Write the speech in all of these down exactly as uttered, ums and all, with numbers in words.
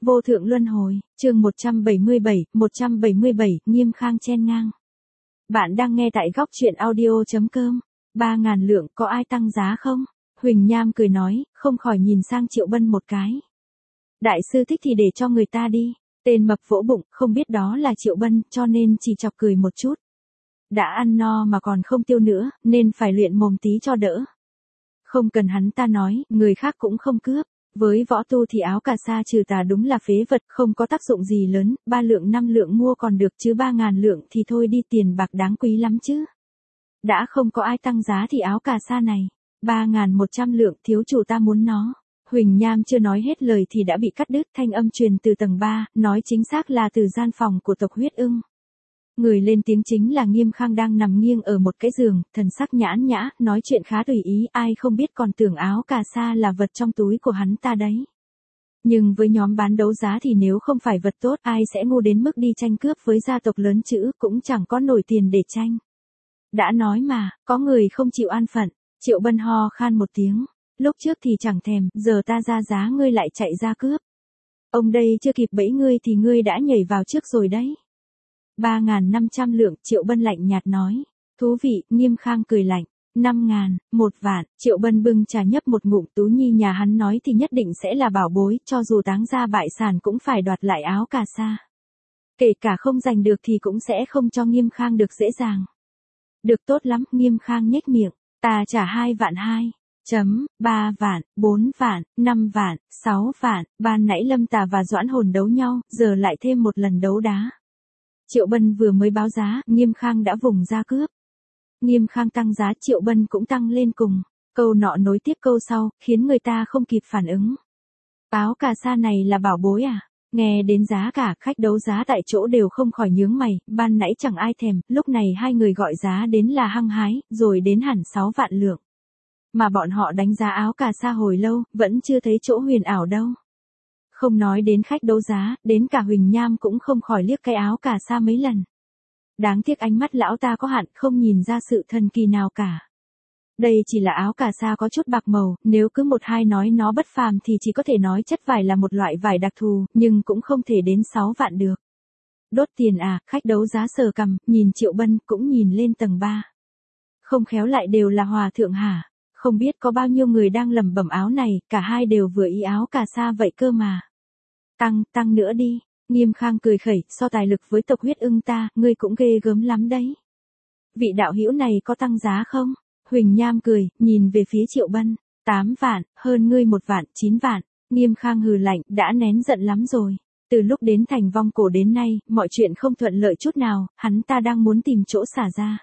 Vô thượng luân hồi, chương một trăm bảy mươi bảy, một trăm bảy mươi bảy, Nghiêm Khang chen ngang. Bạn đang nghe tại góc truyện audio chấm com. Ba ngàn lượng có ai tăng giá không? Huỳnh Nham cười nói, không khỏi nhìn sang Triệu Bân một cái. Đại sư thích thì để cho người ta đi. Tên mập vỗ bụng, không biết đó là Triệu Bân, cho nên chỉ chọc cười một chút. Đã ăn no mà còn không tiêu nữa, nên phải luyện mồm tí cho đỡ. Không cần hắn ta nói, người khác cũng không cướp. Với võ tu thì áo cà sa trừ tà đúng là phế vật, không có tác dụng gì lớn, ba lượng năm lượng mua còn được chứ ba ngàn lượng thì thôi đi, tiền bạc đáng quý lắm chứ. Đã không có ai tăng giá thì áo cà sa này, ba ngàn một trăm lượng, thiếu chủ ta muốn nó. Huỳnh Nham chưa nói hết lời thì đã bị cắt đứt, thanh âm truyền từ tầng ba, nói chính xác là từ gian phòng của tộc Huyết Ưng. Người lên tiếng chính là Nghiêm Khang đang nằm nghiêng ở một cái giường, thần sắc nhãn nhã, nói chuyện khá tùy ý, ai không biết còn tưởng áo cà sa là vật trong túi của hắn ta đấy. Nhưng với nhóm bán đấu giá thì nếu không phải vật tốt, ai sẽ ngu đến mức đi tranh cướp với gia tộc lớn chữ, cũng chẳng có nổi tiền để tranh. Đã nói mà, có người không chịu an phận. Triệu Bân ho khan một tiếng, lúc trước thì chẳng thèm, giờ ta ra giá ngươi lại chạy ra cướp. Ông đây chưa kịp bẫy ngươi thì ngươi đã nhảy vào trước rồi đấy. Ba ngàn năm trăm lượng, Triệu Bân lạnh nhạt nói. Thú vị, Nghiêm Khang cười lạnh. Năm ngàn, một vạn, Triệu Bân bưng trà nhấp một ngụm, Tú Nhi nhà hắn nói thì nhất định sẽ là bảo bối, cho dù táng ra bại sản cũng phải đoạt lại áo cà sa. Kể cả không giành được thì cũng sẽ không cho Nghiêm Khang được dễ dàng. Được, tốt lắm, Nghiêm Khang nhếch miệng. Ta trả hai vạn hai. Chấm, ba vạn, bốn vạn, năm vạn, sáu vạn, ban nãy Lâm Tà và Doãn Hồn đấu nhau, giờ lại thêm một lần đấu đá. Triệu Bân vừa mới báo giá, Nghiêm Khang đã vùng ra cướp. Nghiêm Khang tăng giá, Triệu Bân cũng tăng lên cùng. Câu nọ nối tiếp câu sau, khiến người ta không kịp phản ứng. Áo cà sa này là bảo bối à? Nghe đến giá cả, khách đấu giá tại chỗ đều không khỏi nhướng mày, ban nãy chẳng ai thèm, lúc này hai người gọi giá đến là hăng hái, rồi đến hẳn sáu vạn lượng. Mà bọn họ đánh giá áo cà sa hồi lâu, vẫn chưa thấy chỗ huyền ảo đâu. Không nói đến khách đấu giá, đến cả Huỳnh Nham cũng không khỏi liếc cái áo cà sa mấy lần. Đáng tiếc ánh mắt lão ta có hạn, không nhìn ra sự thần kỳ nào cả. Đây chỉ là áo cà sa có chút bạc màu, nếu cứ một hai nói nó bất phàm thì chỉ có thể nói chất vải là một loại vải đặc thù, nhưng cũng không thể đến sáu vạn được. Đốt tiền à, khách đấu giá sờ cằm, nhìn Triệu Bân, cũng nhìn lên tầng ba. Không khéo lại đều là hòa thượng hả? Không biết có bao nhiêu người đang lẩm bẩm áo này, cả hai đều vừa ý áo cà sa vậy cơ mà. Tăng, tăng nữa đi. Nghiêm Khang cười khẩy, so tài lực với tộc Huyết Ưng ta, ngươi cũng ghê gớm lắm đấy. Vị đạo hữu này có tăng giá không? Huỳnh Nham cười, nhìn về phía Triệu Bân. Tám vạn, hơn ngươi một vạn, chín vạn. Nghiêm Khang hừ lạnh, đã nén giận lắm rồi. Từ lúc đến thành vong cổ đến nay, mọi chuyện không thuận lợi chút nào, hắn ta đang muốn tìm chỗ xả ra.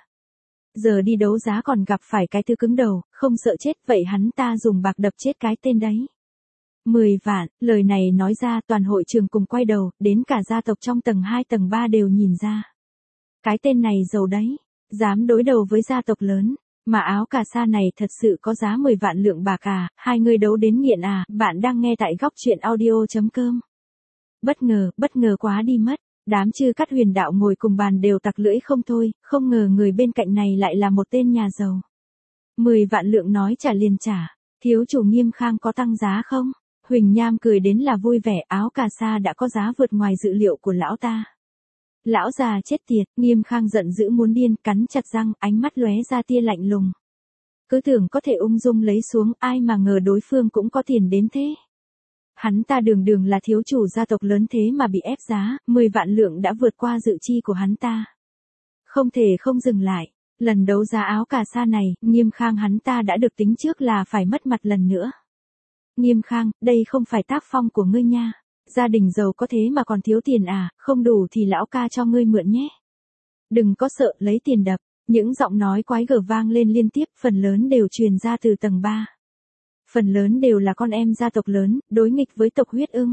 Giờ đi đấu giá còn gặp phải cái thứ cứng đầu, không sợ chết, vậy hắn ta dùng bạc đập chết cái tên đấy. Mười vạn, lời này nói ra toàn hội trường cùng quay đầu, đến cả gia tộc trong tầng hai tầng ba đều nhìn ra. Cái tên này giàu đấy, dám đối đầu với gia tộc lớn, mà áo cà sa này thật sự có giá mười vạn lượng bạc à, hai người đấu đến nghiện à, bạn đang nghe tại góc truyện audio chấm com. Bất ngờ, bất ngờ quá đi mất, đám chư cắt huyền đạo ngồi cùng bàn đều tặc lưỡi không thôi, không ngờ người bên cạnh này lại là một tên nhà giàu. Mười vạn lượng nói trả liền trả, thiếu chủ Nghiêm Khang có tăng giá không? Huỳnh Nham cười đến là vui vẻ, áo cà sa đã có giá vượt ngoài dự liệu của lão ta. Lão già chết tiệt, Nghiêm Khang giận dữ muốn điên, cắn chặt răng, ánh mắt lóe ra tia lạnh lùng. Cứ tưởng có thể ung dung lấy xuống, ai mà ngờ đối phương cũng có tiền đến thế. Hắn ta đường đường là thiếu chủ gia tộc lớn thế mà bị ép giá, mười vạn lượng đã vượt qua dự chi của hắn ta. Không thể không dừng lại, lần đấu giá áo cà sa này, Nghiêm Khang hắn ta đã được tính trước là phải mất mặt lần nữa. Nghiêm Khang, đây không phải tác phong của ngươi nha. Gia đình giàu có thế mà còn thiếu tiền à, không đủ thì lão ca cho ngươi mượn nhé. Đừng có sợ, lấy tiền đập. Những giọng nói quái gở vang lên liên tiếp, phần lớn đều truyền ra từ tầng ba. Phần lớn đều là con em gia tộc lớn, đối nghịch với tộc Huyết Ưng.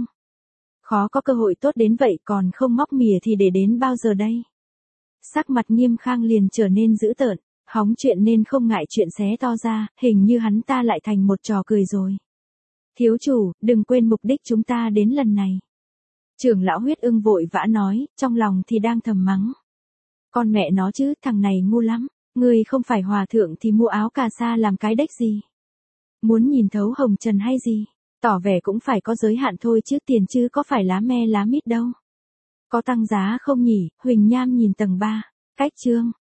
Khó có cơ hội tốt đến vậy, còn không móc mỉa thì để đến bao giờ đây? Sắc mặt Nghiêm Khang liền trở nên dữ tợn, hóng chuyện nên không ngại chuyện xé to ra, hình như hắn ta lại thành một trò cười rồi. Thiếu chủ, đừng quên mục đích chúng ta đến lần này. Trưởng lão Huyết Ưng vội vã nói, trong lòng thì đang thầm mắng. Con mẹ nó chứ, thằng này ngu lắm, người không phải hòa thượng thì mua áo cà sa làm cái đếch gì. Muốn nhìn thấu hồng trần hay gì? Tỏ vẻ cũng phải có giới hạn thôi chứ tiền chứ có phải lá me lá mít đâu. Có tăng giá không nhỉ? Huỳnh Nham nhìn tầng ba. Cách chương.